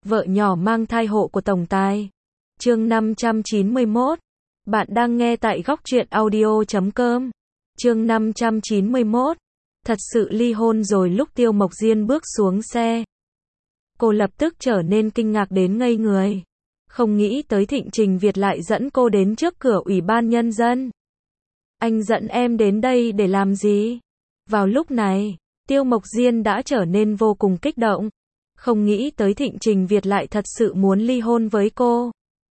Vợ nhỏ mang thai hộ của tổng tài. Chương 591. Bạn đang nghe tại góc truyện audio.com. Chương 591. Thật sự ly hôn rồi. Lúc Tiêu Mộc Diên bước xuống xe, cô lập tức trở nên kinh ngạc đến ngây người. Không nghĩ tới Thịnh Trình Việt lại dẫn cô đến trước cửa Ủy ban Nhân dân. Anh dẫn em đến đây để làm gì? Vào lúc này, Tiêu Mộc Diên đã trở nên vô cùng kích động. Không nghĩ tới Thịnh Trình Việt lại thật sự muốn ly hôn với cô.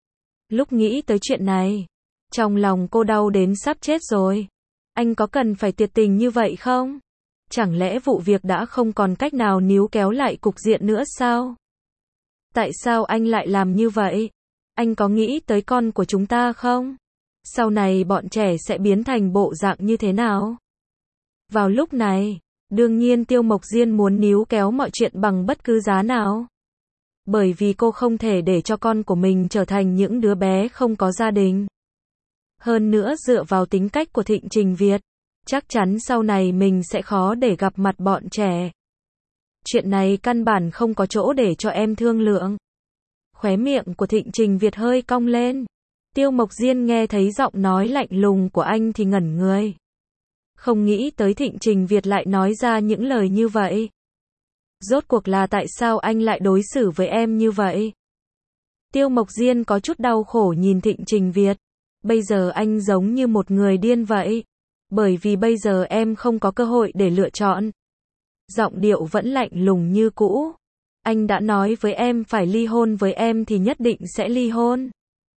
Lúc nghĩ tới chuyện này, trong lòng cô đau đến sắp chết rồi. Anh có cần phải tuyệt tình như vậy không? Chẳng lẽ vụ việc đã không còn cách nào níu kéo lại cục diện nữa sao? Tại sao anh lại làm như vậy? Anh có nghĩ tới con của chúng ta không? Sau này bọn trẻ sẽ biến thành bộ dạng như thế nào? Vào lúc này, đương nhiên Tiêu Mộc Diên muốn níu kéo mọi chuyện bằng bất cứ giá nào. Bởi vì cô không thể để cho con của mình trở thành những đứa bé không có gia đình. Hơn nữa dựa vào tính cách của Thịnh Trình Việt, chắc chắn sau này mình sẽ khó để gặp mặt bọn trẻ. Chuyện này căn bản không có chỗ để cho em thương lượng. Khóe miệng của Thịnh Trình Việt hơi cong lên. Tiêu Mộc Diên nghe thấy giọng nói lạnh lùng của anh thì ngẩn người. Không nghĩ tới Thịnh Trình Việt lại nói ra những lời như vậy. Rốt cuộc là tại sao anh lại đối xử với em như vậy? Tiêu Mộc Diên có chút đau khổ nhìn Thịnh Trình Việt. Bây giờ anh giống như một người điên vậy. Bởi vì bây giờ em không có cơ hội để lựa chọn. Giọng điệu vẫn lạnh lùng như cũ. Anh đã nói với em phải ly hôn với em thì nhất định sẽ ly hôn.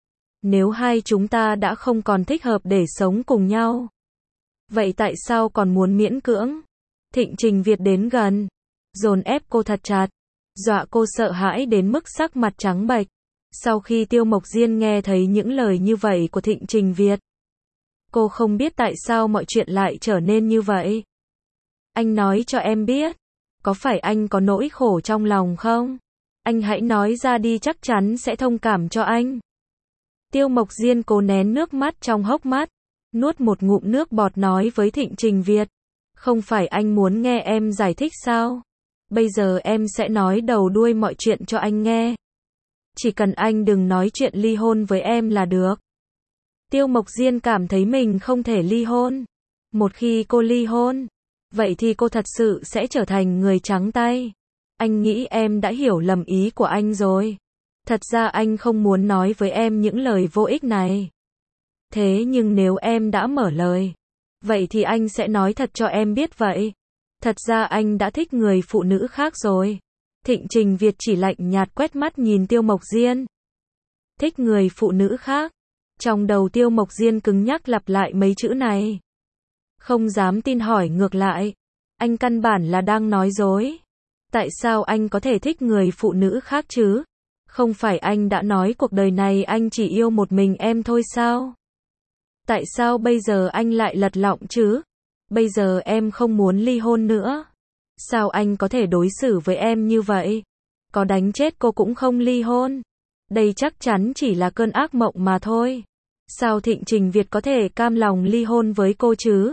Nếu hai chúng ta đã không còn thích hợp để sống cùng nhau, vậy tại sao còn muốn miễn cưỡng? Thịnh Trình Việt đến gần, dồn ép cô thật chặt, dọa cô sợ hãi đến mức sắc mặt trắng bệch. Sau khi Tiêu Mộc Diên nghe thấy những lời như vậy của Thịnh Trình Việt, cô không biết tại sao mọi chuyện lại trở nên như vậy. Anh nói cho em biết, có phải anh có nỗi khổ trong lòng không? Anh hãy nói ra đi, chắc chắn sẽ thông cảm cho anh. Tiêu Mộc Diên cố nén nước mắt trong hốc mắt, nuốt một ngụm nước bọt nói với Thịnh Trình Việt. Không phải anh muốn nghe em giải thích sao? Bây giờ em sẽ nói đầu đuôi mọi chuyện cho anh nghe. Chỉ cần anh đừng nói chuyện ly hôn với em là được. Tiêu Mộc Diên cảm thấy mình không thể ly hôn. Một khi cô ly hôn, vậy thì cô thật sự sẽ trở thành người trắng tay. Anh nghĩ em đã hiểu lầm ý của anh rồi. Thật ra anh không muốn nói với em những lời vô ích này. Thế nhưng nếu em đã mở lời, vậy thì anh sẽ nói thật cho em biết vậy. Thật ra anh đã thích người phụ nữ khác rồi. Thịnh Trình Việt chỉ lạnh nhạt quét mắt nhìn Tiêu Mộc Diên. Thích người phụ nữ khác. Trong đầu Tiêu Mộc Diên cứng nhắc lặp lại mấy chữ này. Không dám tin hỏi ngược lại. Anh căn bản là đang nói dối. Tại sao anh có thể thích người phụ nữ khác chứ? Không phải anh đã nói cuộc đời này anh chỉ yêu một mình em thôi sao? Tại sao bây giờ anh lại lật lọng chứ? Bây giờ em không muốn ly hôn nữa. Sao anh có thể đối xử với em như vậy? Có đánh chết cô cũng không ly hôn. Đây chắc chắn chỉ là cơn ác mộng mà thôi. Sao Thịnh Trình Việt có thể cam lòng ly hôn với cô chứ?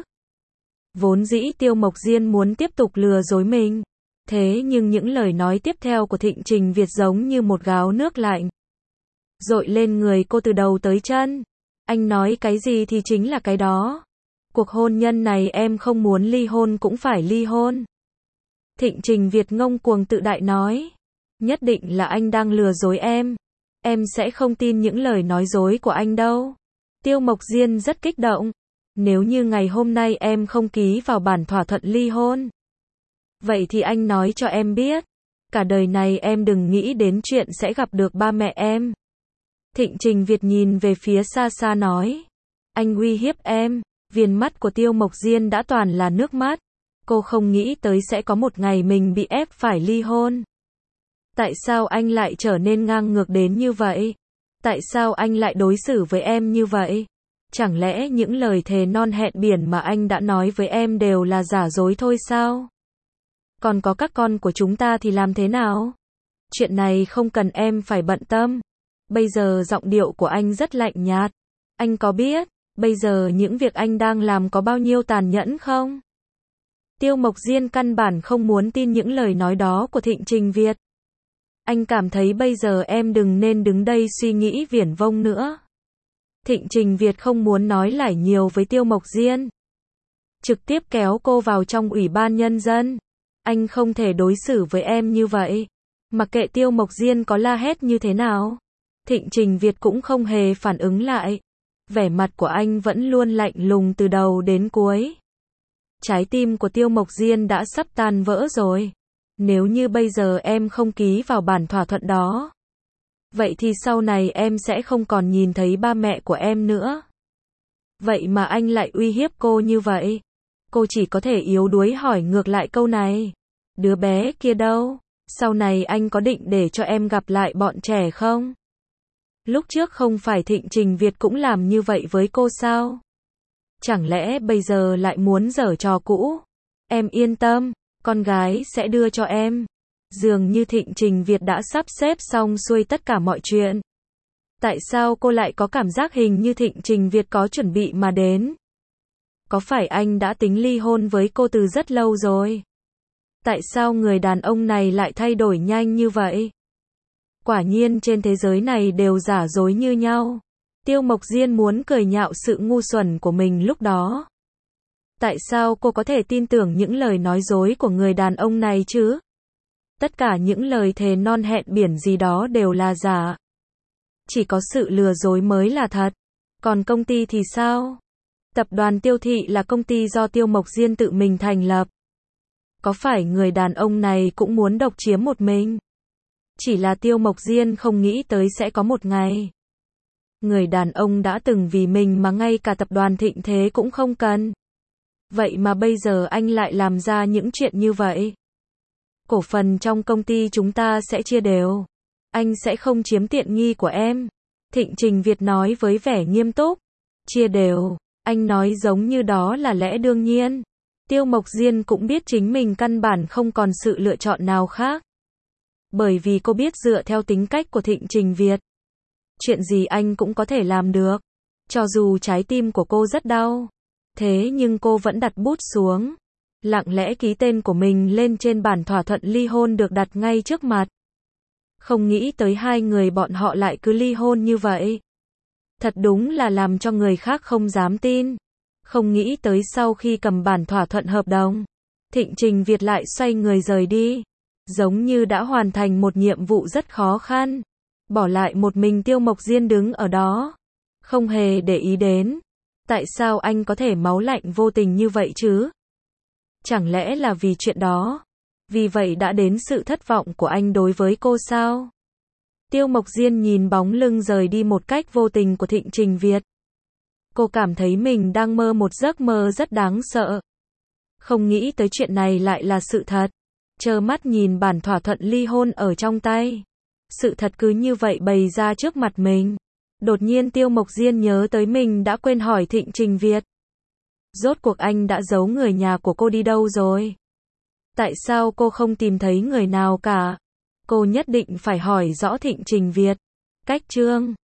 Vốn dĩ Tiêu Mộc Diên muốn tiếp tục lừa dối mình. Thế nhưng những lời nói tiếp theo của Thịnh Trình Việt giống như một gáo nước lạnh dội lên người cô từ đầu tới chân. Anh nói cái gì thì chính là cái đó. Cuộc hôn nhân này em không muốn ly hôn cũng phải ly hôn. Thịnh Trình Việt ngông cuồng tự đại nói. Nhất định là anh đang lừa dối em. Em sẽ không tin những lời nói dối của anh đâu. Tiêu Mộc Diên rất kích động. Nếu như ngày hôm nay em không ký vào bản thỏa thuận ly hôn, vậy thì anh nói cho em biết, cả đời này em đừng nghĩ đến chuyện sẽ gặp được ba mẹ em. Thịnh Trình Việt nhìn về phía xa xa nói. Anh uy hiếp em. Viền mắt của Tiêu Mộc Diên đã toàn là nước mắt. Cô không nghĩ tới sẽ có một ngày mình bị ép phải ly hôn. Tại sao anh lại trở nên ngang ngược đến như vậy? Tại sao anh lại đối xử với em như vậy? Chẳng lẽ những lời thề non hẹn biển mà anh đã nói với em đều là giả dối thôi sao? Còn có các con của chúng ta thì làm thế nào? Chuyện này không cần em phải bận tâm. Bây giờ giọng điệu của anh rất lạnh nhạt. Anh có biết, bây giờ những việc anh đang làm có bao nhiêu tàn nhẫn không? Tiêu Mộc Diên căn bản không muốn tin những lời nói đó của Thịnh Trình Việt. Anh cảm thấy bây giờ em đừng nên đứng đây suy nghĩ viển vông nữa. Thịnh Trình Việt không muốn nói lải nhiều với Tiêu Mộc Diên. Trực tiếp kéo cô vào trong Ủy ban Nhân dân. Anh không thể đối xử với em như vậy. Mặc kệ Tiêu Mộc Diên có la hét như thế nào. Thịnh Trình Việt cũng không hề phản ứng lại. Vẻ mặt của anh vẫn luôn lạnh lùng từ đầu đến cuối. Trái tim của Tiêu Mộc Diên đã sắp tan vỡ rồi. Nếu như bây giờ em không ký vào bản thỏa thuận đó, vậy thì sau này em sẽ không còn nhìn thấy ba mẹ của em nữa. Vậy mà anh lại uy hiếp cô như vậy. Cô chỉ có thể yếu đuối hỏi ngược lại câu này. Đứa bé kia đâu? Sau này anh có định để cho em gặp lại bọn trẻ không? Lúc trước không phải Thịnh Trình Việt cũng làm như vậy với cô sao? Chẳng lẽ bây giờ lại muốn giở trò cũ? Em yên tâm, con gái sẽ đưa cho em. Dường như Thịnh Trình Việt đã sắp xếp xong xuôi tất cả mọi chuyện. Tại sao cô lại có cảm giác hình như Thịnh Trình Việt có chuẩn bị mà đến? Có phải anh đã tính ly hôn với cô từ rất lâu rồi? Tại sao người đàn ông này lại thay đổi nhanh như vậy? Quả nhiên trên thế giới này đều giả dối như nhau. Tiêu Mộc Diên muốn cười nhạo sự ngu xuẩn của mình lúc đó. Tại sao cô có thể tin tưởng những lời nói dối của người đàn ông này chứ? Tất cả những lời thề non hẹn biển gì đó đều là giả. Chỉ có sự lừa dối mới là thật. Còn công ty thì sao? Tập đoàn Tiêu Thị là công ty do Tiêu Mộc Diên tự mình thành lập. Có phải người đàn ông này cũng muốn độc chiếm một mình? Chỉ là Tiêu Mộc Diên không nghĩ tới sẽ có một ngày. Người đàn ông đã từng vì mình mà ngay cả tập đoàn Thịnh Thế cũng không cần. Vậy mà bây giờ anh lại làm ra những chuyện như vậy. Cổ phần trong công ty chúng ta sẽ chia đều. Anh sẽ không chiếm tiện nghi của em. Thịnh Trình Việt nói với vẻ nghiêm túc. Chia đều. Anh nói giống như đó là lẽ đương nhiên. Tiêu Mộc Diên cũng biết chính mình căn bản không còn sự lựa chọn nào khác. Bởi vì cô biết dựa theo tính cách của Thịnh Trình Việt, chuyện gì anh cũng có thể làm được. Cho dù trái tim của cô rất đau. Thế nhưng cô vẫn đặt bút xuống. Lặng lẽ ký tên của mình lên trên bản thỏa thuận ly hôn được đặt ngay trước mặt. Không nghĩ tới hai người bọn họ lại cứ ly hôn như vậy. Thật đúng là làm cho người khác không dám tin. Không nghĩ tới sau khi cầm bản thỏa thuận hợp đồng, Thịnh Trình Việt lại xoay người rời đi. Giống như đã hoàn thành một nhiệm vụ rất khó khăn. Bỏ lại một mình Tiêu Mộc Diên đứng ở đó. Không hề để ý đến. Tại sao anh có thể máu lạnh vô tình như vậy chứ? Chẳng lẽ là vì chuyện đó? Vì vậy đã đến sự thất vọng của anh đối với cô sao? Tiêu Mộc Diên nhìn bóng lưng rời đi một cách vô tình của Thịnh Trình Việt. Cô cảm thấy mình đang mơ một giấc mơ rất đáng sợ. Không nghĩ tới chuyện này lại là sự thật. Trơ mắt nhìn bản thỏa thuận ly hôn ở trong tay. Sự thật cứ như vậy bày ra trước mặt mình. Đột nhiên Tiêu Mộc Diên nhớ tới mình đã quên hỏi Thịnh Trình Việt. Rốt cuộc anh đã giấu người nhà của cô đi đâu rồi? Tại sao cô không tìm thấy người nào cả? Cô nhất định phải hỏi rõ Thịnh Trình Việt. Cách chương